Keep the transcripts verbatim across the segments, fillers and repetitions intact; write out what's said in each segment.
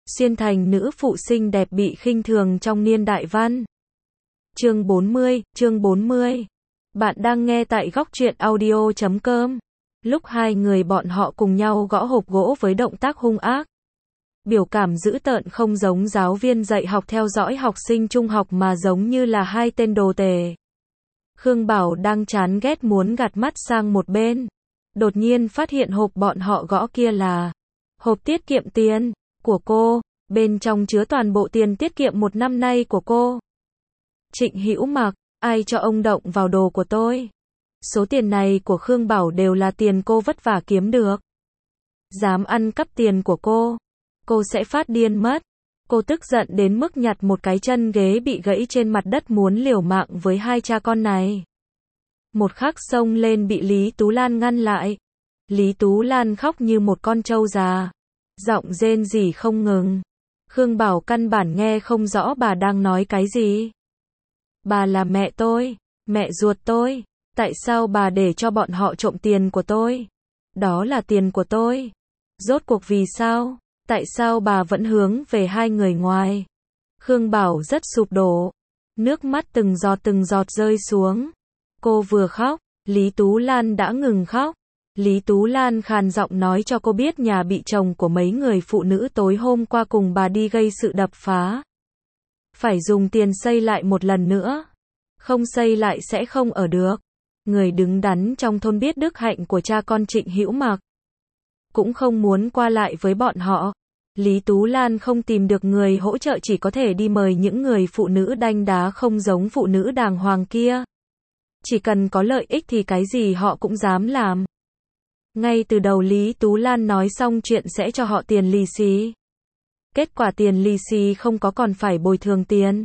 Xuyên thành nữ phụ xinh đẹp bị khinh thường trong niên đại văn. Chương bốn mươi, chương bốn mươi. Bạn đang nghe tại góc truyện audio chấm com. Lúc hai người bọn họ cùng nhau gõ hộp gỗ với động tác hung ác. Biểu cảm dữ tợn không giống giáo viên dạy học theo dõi học sinh trung học mà giống như là hai tên đồ tể. Khương Bảo đang chán ghét muốn gạt mắt sang một bên. Đột nhiên phát hiện hộp bọn họ gõ kia là hộp tiết kiệm tiền của cô, bên trong chứa toàn bộ tiền tiết kiệm một năm nay của cô. Trịnh Hữu Mặc, ai cho ông động vào đồ của tôi? Số tiền này của Khương Bảo đều là tiền cô vất vả kiếm được. Dám ăn cắp tiền của cô, cô sẽ phát điên mất. Cô tức giận đến mức nhặt một cái chân ghế bị gãy trên mặt đất muốn liều mạng với hai cha con này. Một khắc xông lên bị Lý Tú Lan ngăn lại. Lý Tú Lan khóc như một con trâu già, giọng rên rỉ không ngừng. Khương Bảo căn bản nghe không rõ bà đang nói cái gì. Bà là mẹ tôi, mẹ ruột tôi. Tại sao bà để cho bọn họ trộm tiền của tôi? Đó là tiền của tôi. Rốt cuộc vì sao? Tại sao bà vẫn hướng về hai người ngoài? Khương Bảo rất sụp đổ. Nước mắt từng giọt từng giọt rơi xuống. Cô vừa khóc, Lý Tú Lan đã ngừng khóc. Lý Tú Lan khàn giọng nói cho cô biết nhà bị chồng của mấy người phụ nữ tối hôm qua cùng bà đi gây sự đập phá. Phải dùng tiền xây lại một lần nữa. Không xây lại sẽ không ở được. Người đứng đắn trong thôn biết đức hạnh của cha con Trịnh Hữu Mặc, cũng không muốn qua lại với bọn họ. Lý Tú Lan không tìm được người hỗ trợ, chỉ có thể đi mời những người phụ nữ đanh đá không giống phụ nữ đàng hoàng kia. Chỉ cần có lợi ích thì cái gì họ cũng dám làm. Ngay từ đầu Lý Tú Lan nói xong chuyện sẽ cho họ tiền lì xì. Kết quả tiền lì xì không có còn phải bồi thường tiền.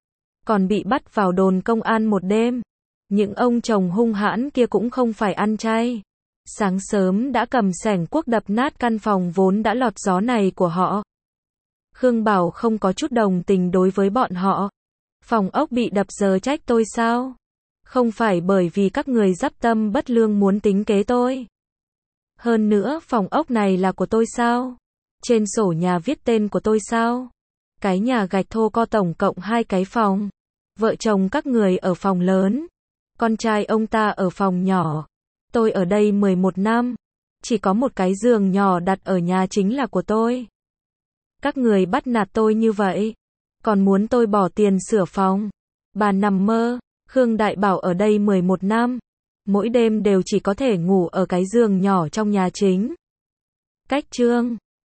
Còn bị bắt vào đồn công an một đêm. Những ông chồng hung hãn kia cũng không phải ăn chay. Sáng sớm đã cầm xẻng cuốc đập nát căn phòng vốn đã lọt gió này của họ. Khương Bảo không có chút đồng tình đối với bọn họ. Phòng ốc bị đập giờ trách tôi sao? Không phải bởi vì các người dắp tâm bất lương muốn tính kế tôi. Hơn nữa phòng ốc này là của tôi sao? Trên sổ nhà viết tên của tôi sao? Cái nhà gạch thô có tổng cộng hai cái phòng. Vợ chồng các người ở phòng lớn. Con trai ông ta ở phòng nhỏ. Tôi ở đây mười một năm. Chỉ có một cái giường nhỏ đặt ở nhà chính là của tôi. Các người bắt nạt tôi như vậy. Còn muốn tôi bỏ tiền sửa phòng. Bà nằm mơ. Khương Đại Bảo ở đây mười một năm. Mỗi đêm đều chỉ có thể ngủ ở cái giường nhỏ trong nhà chính. Cách chương